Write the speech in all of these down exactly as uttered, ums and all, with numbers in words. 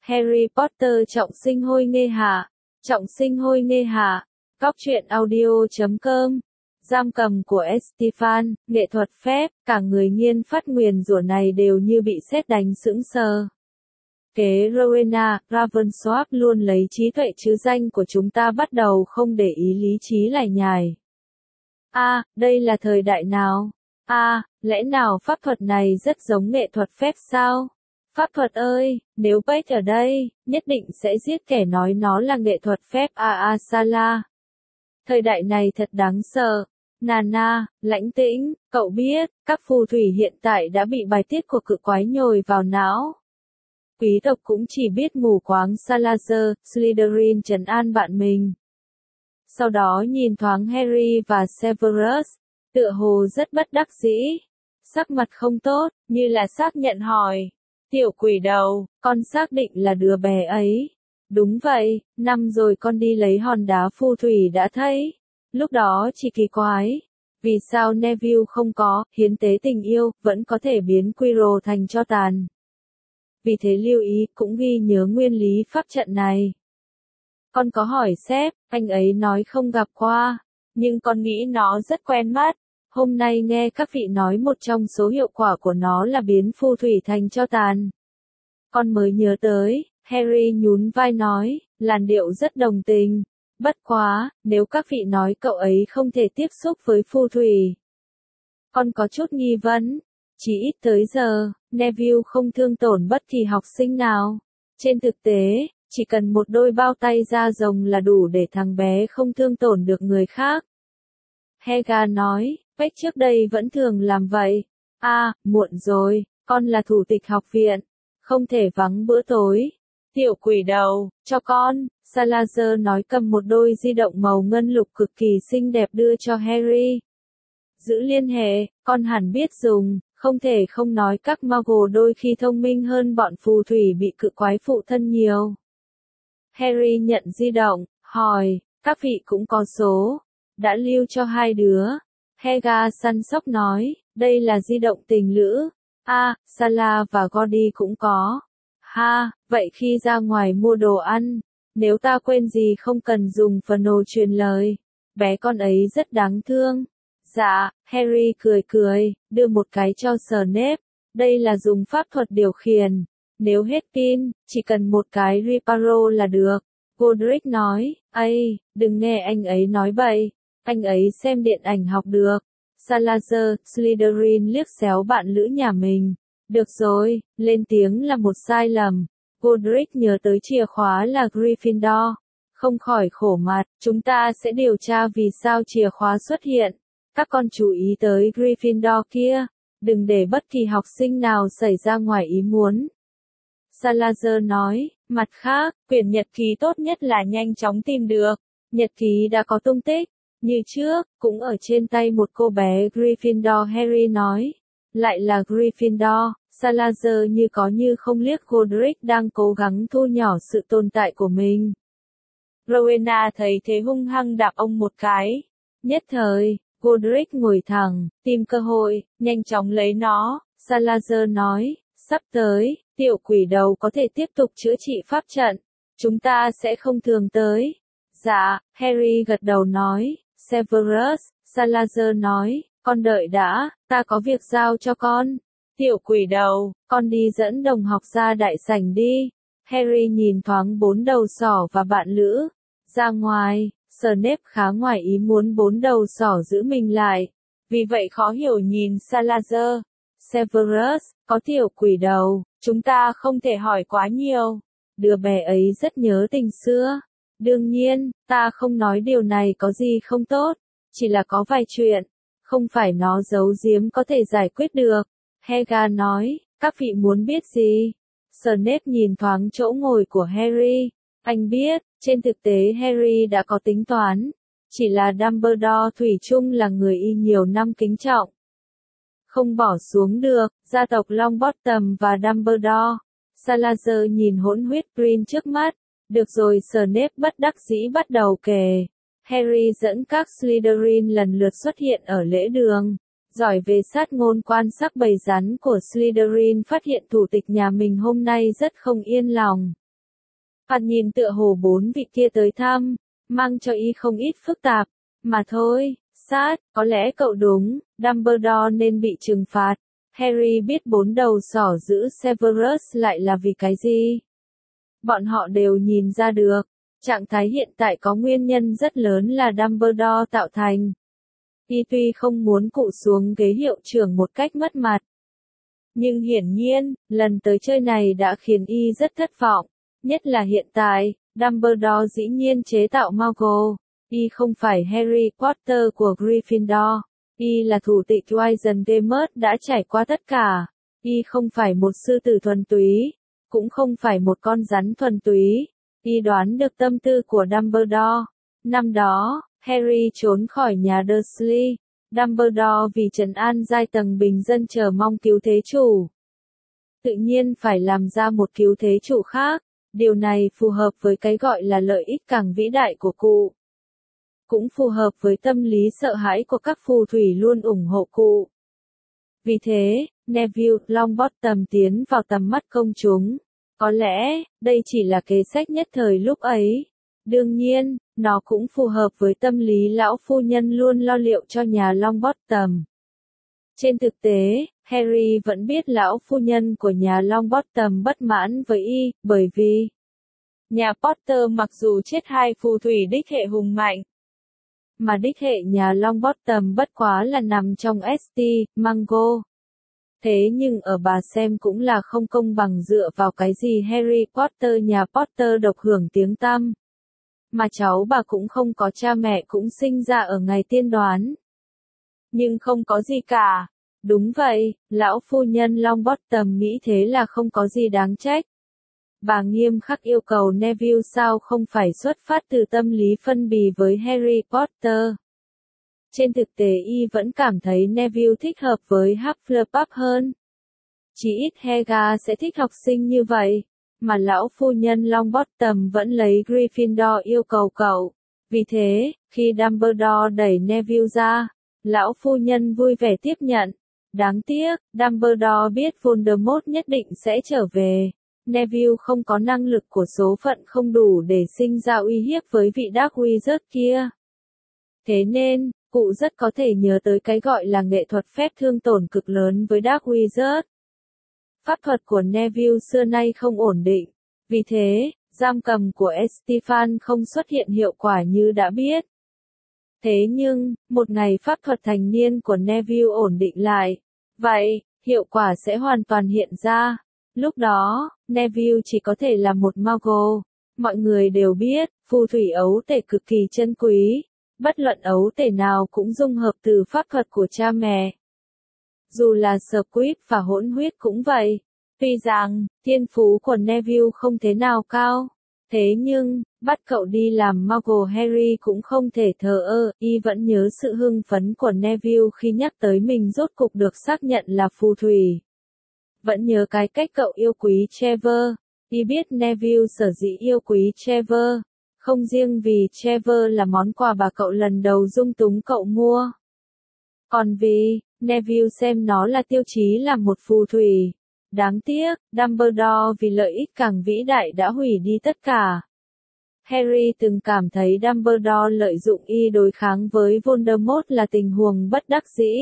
Harry Potter trọng sinh hôi nghê hạ. Trọng sinh hôi nghê hạ. Góc truyện audio chấm com. Giam cầm của Estefan, nghệ thuật phép, cả người nghiên phát nguyền rủa này đều như bị sét đánh sững sờ. Kế Rowena, Ravensworth luôn lấy trí tuệ chứ danh của chúng ta bắt đầu không để ý lý trí lải nhải. A, à, đây là thời đại nào? A, à, lẽ nào pháp thuật này rất giống nghệ thuật phép sao? Pháp thuật ơi, nếu Page ở đây, nhất định sẽ giết kẻ nói nó là nghệ thuật phép Aasala. Thời đại này thật đáng sợ. Nana, lãnh tĩnh, cậu biết, các phù thủy hiện tại đã bị bài tiết của cự quái nhồi vào não. Quý tộc cũng chỉ biết mù quáng Salazar, Slytherin trấn an bạn mình. Sau đó nhìn thoáng Harry và Severus, tựa hồ rất bất đắc dĩ. Sắc mặt không tốt, như là xác nhận hỏi. Tiểu quỷ đầu, con xác định là đứa bé ấy. Đúng vậy, năm rồi con đi lấy hòn đá phù thủy đã thấy. Lúc đó chỉ kỳ quái. Vì sao Neville không có, hiến tế tình yêu, vẫn có thể biến Quirrell thành tro tàn. Vì thế lưu ý, cũng ghi nhớ nguyên lý pháp trận này. Con có hỏi sếp, anh ấy nói không gặp qua. Nhưng con nghĩ nó rất quen mắt. Hôm nay nghe các vị nói một trong số hiệu quả của nó là biến phù thủy thành tro tàn. Con mới nhớ tới, Harry nhún vai nói, làn điệu rất đồng tình. Bất quá, nếu các vị nói cậu ấy không thể tiếp xúc với phù thủy. Con có chút nghi vấn. Chỉ ít tới giờ, Neville không thương tổn bất kỳ học sinh nào. Trên thực tế, chỉ cần một đôi bao tay da rồng là đủ để thằng bé không thương tổn được người khác. Helga nói, Page trước đây vẫn thường làm vậy. À, muộn rồi, con là thủ tịch học viện. Không thể vắng bữa tối. Tiểu quỷ đầu, cho con. Salazar nói cầm một đôi di động màu ngân lục cực kỳ xinh đẹp đưa cho Harry. Giữ liên hệ, con hẳn biết dùng, không thể không nói các Muggle đôi khi thông minh hơn bọn phù thủy bị cự quái phụ thân nhiều. Harry nhận di động, hỏi, các vị cũng có số. Đã lưu cho hai đứa. Helga săn sóc nói, đây là di động tình lữ. A, à, Sala và Gordy cũng có. Ha, vậy khi ra ngoài mua đồ ăn, nếu ta quên gì không cần dùng phần nổ truyền lời. Bé con ấy rất đáng thương. Dạ, Harry cười cười, đưa một cái cho Snape. Đây là dùng pháp thuật điều khiển. Nếu hết pin, chỉ cần một cái Reparo là được. Godric nói, ây, đừng nghe anh ấy nói bậy. Anh ấy xem điện ảnh học được. Salazar, Slytherin liếc xéo bạn lữ nhà mình. Được rồi, lên tiếng là một sai lầm. Godric nhớ tới chìa khóa là Gryffindor. Không khỏi khổ mặt, chúng ta sẽ điều tra vì sao chìa khóa xuất hiện. Các con chú ý tới Gryffindor kia. Đừng để bất kỳ học sinh nào xảy ra ngoài ý muốn. Salazar nói, mặt khác, quyển nhật ký tốt nhất là nhanh chóng tìm được. Nhật ký đã có tung tích. Như trước, cũng ở trên tay một cô bé Gryffindor. Harry nói. Lại là Gryffindor. Salazar như có như không liếc Godric đang cố gắng thu nhỏ sự tồn tại của mình. Rowena thấy thế hung hăng đạp ông một cái. Nhất thời, Godric ngồi thẳng, tìm cơ hội, nhanh chóng lấy nó. Salazar nói, sắp tới, tiểu quỷ đầu có thể tiếp tục chữa trị pháp trận. Chúng ta sẽ không thường tới. Dạ, Harry gật đầu nói. Severus, Salazar nói, con đợi đã, ta có việc giao cho con. Tiểu quỷ đầu, con đi dẫn đồng học ra đại sảnh đi. Harry nhìn thoáng bốn đầu sỏ và bạn lữ. Ra ngoài, Snape khá ngoài ý muốn bốn đầu sỏ giữ mình lại. Vì vậy khó hiểu nhìn Salazar. Severus, có tiểu quỷ đầu, chúng ta không thể hỏi quá nhiều. Đứa bé ấy rất nhớ tình xưa. Đương nhiên, ta không nói điều này có gì không tốt. Chỉ là có vài chuyện. Không phải nó giấu giếm có thể giải quyết được. Helga nói, các vị muốn biết gì? Snape nhìn thoáng chỗ ngồi của Harry. Anh biết, trên thực tế Harry đã có tính toán. Chỉ là Dumbledore thủy chung là người y nhiều năm kính trọng. Không bỏ xuống được, gia tộc Longbottom và Dumbledore. Salazar nhìn hỗn huyết green trước mắt. Được rồi, Snape bất đắc dĩ bắt đầu kể. Harry dẫn các Slytherin lần lượt xuất hiện ở lễ đường. Giỏi về sát ngôn quan sắc bầy rắn của Slytherin phát hiện thủ tịch nhà mình hôm nay rất không yên lòng. Thoạt nhìn tựa hồ bốn vị kia tới thăm, mang cho y không ít phức tạp, mà thôi, sát, có lẽ cậu đúng, Dumbledore nên bị trừng phạt. Harry biết bốn đầu sỏ giữ Severus lại là vì cái gì. Bọn họ đều nhìn ra được, trạng thái hiện tại có nguyên nhân rất lớn là Dumbledore tạo thành. Y tuy không muốn cụ xuống ghế hiệu trưởng một cách mất mặt, nhưng hiển nhiên, lần tới chơi này đã khiến y rất thất vọng, nhất là hiện tại, Dumbledore dĩ nhiên chế tạo Muggle, y không phải Harry Potter của Gryffindor, y là thủ tịch Wizengamot đã trải qua tất cả, y không phải một sư tử thuần túy, cũng không phải một con rắn thuần túy, y đoán được tâm tư của Dumbledore. Năm đó, Harry trốn khỏi nhà Dursley, Dumbledore vì trấn an giai tầng bình dân chờ mong cứu thế chủ. Tự nhiên phải làm ra một cứu thế chủ khác, điều này phù hợp với cái gọi là lợi ích càng vĩ đại của cụ. Cũng phù hợp với tâm lý sợ hãi của các phù thủy luôn ủng hộ cụ. Vì thế, Neville Longbottom tiến vào tầm mắt công chúng. Có lẽ, đây chỉ là kế sách nhất thời lúc ấy. Đương nhiên, nó cũng phù hợp với tâm lý lão phu nhân luôn lo liệu cho nhà Longbottom. Trên thực tế, Harry vẫn biết lão phu nhân của nhà Longbottom bất mãn với y, bởi vì nhà Potter mặc dù chết hai phù thủy đích hệ hùng mạnh, mà đích hệ nhà Longbottom bất quá là nằm trong ét tê, Mango. Thế nhưng ở bà xem cũng là không công bằng dựa vào cái gì Harry Potter nhà Potter độc hưởng tiếng tăm. Mà cháu bà cũng không có cha mẹ cũng sinh ra ở ngày tiên đoán. Nhưng không có gì cả. Đúng vậy, lão phu nhân Longbottom nghĩ thế là không có gì đáng trách. Bà nghiêm khắc yêu cầu Neville sao không phải xuất phát từ tâm lý phân bì với Harry Potter. Trên thực tế y vẫn cảm thấy Neville thích hợp với Hufflepuff hơn. Chỉ ít Helga sẽ thích học sinh như vậy, mà lão phu nhân Longbottom vẫn lấy Gryffindor yêu cầu cậu. Vì thế, khi Dumbledore đẩy Neville ra, lão phu nhân vui vẻ tiếp nhận. Đáng tiếc, Dumbledore biết Voldemort nhất định sẽ trở về. Neville không có năng lực của số phận không đủ để sinh ra uy hiếp với vị Dark Wizard kia. Thế nên, cụ rất có thể nhớ tới cái gọi là nghệ thuật phép thương tổn cực lớn với Dark Wizard. Pháp thuật của Neville xưa nay không ổn định. Vì thế, giam cầm của Estefan không xuất hiện hiệu quả như đã biết. Thế nhưng, một ngày pháp thuật thành niên của Neville ổn định lại. Vậy, hiệu quả sẽ hoàn toàn hiện ra. Lúc đó, Neville chỉ có thể là một Muggle. Mọi người đều biết, phù thủy ấu tể cực kỳ chân quý. Bất luận ấu tể nào cũng dung hợp từ pháp thuật của cha mẹ. Dù là Squib và hỗn huyết cũng vậy. Tuy rằng, thiên phú của Neville không thế nào cao. Thế nhưng, bắt cậu đi làm Muggle Harry cũng không thể thờ ơ, y vẫn nhớ sự hưng phấn của Neville khi nhắc tới mình rốt cục được xác nhận là phù thủy. Vẫn nhớ cái cách cậu yêu quý Trevor, y biết Neville sở dĩ yêu quý Trevor, không riêng vì Trevor là món quà bà cậu lần đầu dung túng cậu mua. Còn vì, Neville xem nó là tiêu chí làm một phù thủy. Đáng tiếc, Dumbledore vì lợi ích càng vĩ đại đã hủy đi tất cả. Harry từng cảm thấy Dumbledore lợi dụng y đối kháng với Voldemort là tình huống bất đắc dĩ.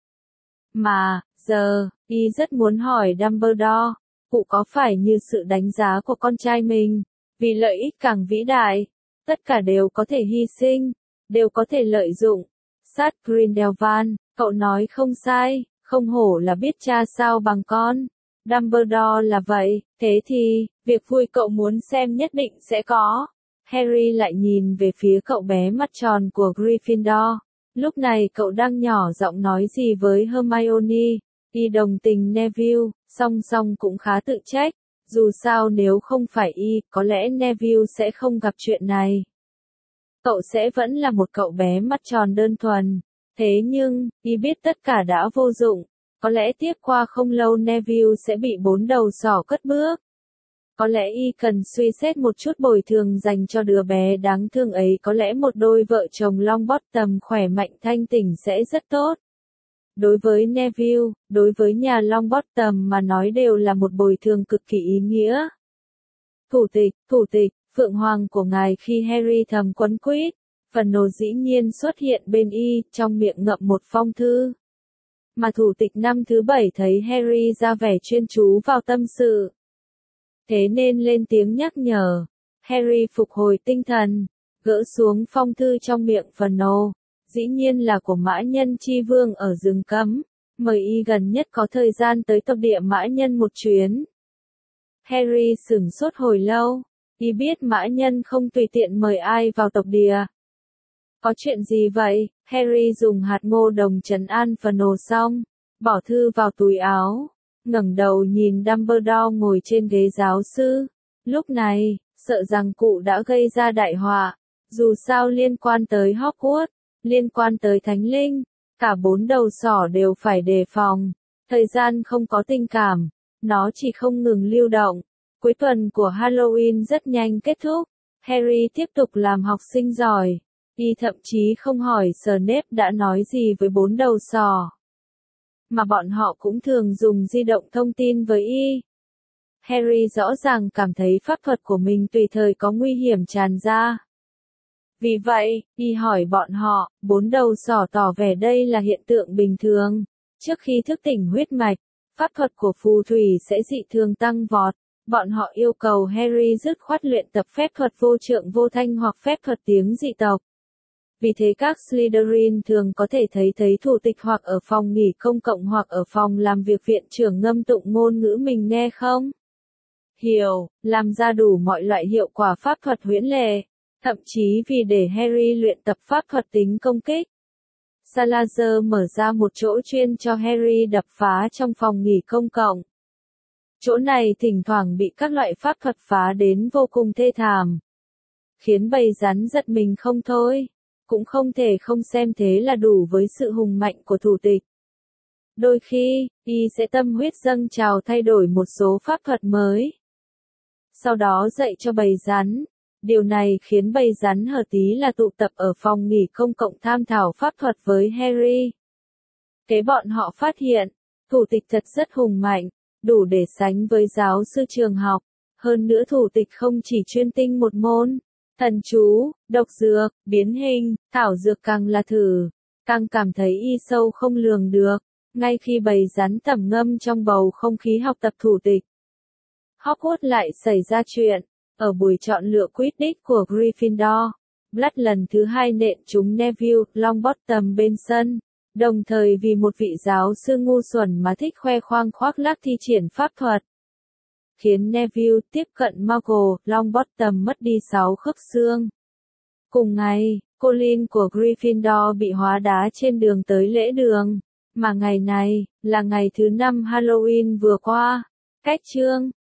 Mà, giờ, y rất muốn hỏi Dumbledore, cụ có phải như sự đánh giá của con trai mình, vì lợi ích càng vĩ đại, tất cả đều có thể hy sinh, đều có thể lợi dụng. Sát Grindelwald, cậu nói không sai, không hổ là biết cha sao bằng con. Dumbledore là vậy, thế thì, việc vui cậu muốn xem nhất định sẽ có. Harry lại nhìn về phía cậu bé mắt tròn của Gryffindor. Lúc này cậu đang nhỏ giọng nói gì với Hermione. Y đồng tình Neville, song song cũng khá tự trách. Dù sao nếu không phải y, có lẽ Neville sẽ không gặp chuyện này. Cậu sẽ vẫn là một cậu bé mắt tròn đơn thuần. Thế nhưng, y biết tất cả đã vô dụng. Có lẽ tiếp qua không lâu Neville sẽ bị bốn đầu sỏ cất bước. Có lẽ y cần suy xét một chút bồi thường dành cho đứa bé đáng thương ấy. Có lẽ một đôi vợ chồng Longbottom khỏe mạnh thanh tỉnh sẽ rất tốt. Đối với Neville, đối với nhà Longbottom mà nói đều là một bồi thường cực kỳ ý nghĩa. Thủ tịch, thủ tịch, Phượng Hoàng của ngài khi Harry thầm quấn quýt, phần nổ dĩ nhiên xuất hiện bên y, trong miệng ngậm một phong thư. Mà thủ tịch năm thứ bảy thấy Harry ra vẻ chuyên chú vào tâm sự. Thế nên lên tiếng nhắc nhở. Harry phục hồi tinh thần, gỡ xuống phong thư trong miệng phần nổ, dĩ nhiên là của Mã Nhân Chi Vương ở rừng cấm, mời y gần nhất có thời gian tới tộc địa Mã Nhân một chuyến. Harry sửng sốt hồi lâu, y biết Mã Nhân không tùy tiện mời ai vào tộc địa. Có chuyện gì vậy? Harry dùng hạt ngô đồng trấn an phần nổ xong, bỏ thư vào túi áo, ngẩng đầu nhìn Dumbledore ngồi trên ghế giáo sư. Lúc này, sợ rằng cụ đã gây ra đại họa, dù sao liên quan tới Hogwarts, liên quan tới Thánh Linh, cả bốn đầu sỏ đều phải đề phòng. Thời gian không có tình cảm, nó chỉ không ngừng lưu động. Cuối tuần của Halloween rất nhanh kết thúc, Harry tiếp tục làm học sinh giỏi. Y thậm chí không hỏi Snape đã nói gì với bốn đầu sỏ, mà bọn họ cũng thường dùng di động thông tin với y. Harry rõ ràng cảm thấy pháp thuật của mình tùy thời có nguy hiểm tràn ra. Vì vậy, y hỏi bọn họ, bốn đầu sỏ tỏ vẻ đây là hiện tượng bình thường. Trước khi thức tỉnh huyết mạch, pháp thuật của phù thủy sẽ dị thường tăng vọt. Bọn họ yêu cầu Harry dứt khoát luyện tập phép thuật vô trượng vô thanh hoặc phép thuật tiếng dị tộc. Vì thế các Slytherin thường có thể thấy thấy thủ tịch hoặc ở phòng nghỉ công cộng hoặc ở phòng làm việc viện trưởng ngâm tụng ngôn ngữ mình nghe không hiểu, làm ra đủ mọi loại hiệu quả pháp thuật huyễn lệ, thậm chí vì để Harry luyện tập pháp thuật tính công kích. Salazar mở ra một chỗ chuyên cho Harry đập phá trong phòng nghỉ công cộng. Chỗ này thỉnh thoảng bị các loại pháp thuật phá đến vô cùng thê thảm, khiến bầy rắn giật mình không thôi. Cũng không thể không xem thế là đủ với sự hùng mạnh của thủ tịch. Đôi khi, y sẽ tâm huyết dâng trào thay đổi một số pháp thuật mới. Sau đó dạy cho bầy rắn. Điều này khiến bầy rắn hờ tí là tụ tập ở phòng nghỉ công cộng tham thảo pháp thuật với Harry. Thế bọn họ phát hiện, thủ tịch thật rất hùng mạnh, đủ để sánh với giáo sư trường học. Hơn nữa thủ tịch không chỉ chuyên tinh một môn. Thần chú, độc dược, biến hình, thảo dược càng là thử, càng cảm thấy y sâu không lường được, ngay khi bầy rắn tẩm ngâm trong bầu không khí học tập thủ tịch. Hogwarts lại xảy ra chuyện, ở buổi chọn lựa Quidditch của Gryffindor, Blood lần thứ hai nện trúng Neville Longbottom bên sân, đồng thời vì một vị giáo sư ngu xuẩn mà thích khoe khoang khoác lác thi triển pháp thuật, khiến Neville tiếp cận Muggle Longbottom mất đi sáu khớp xương. Cùng ngày, Colin của Gryffindor bị hóa đá trên đường tới lễ đường, mà ngày này là ngày thứ năm Halloween vừa qua. Cách chương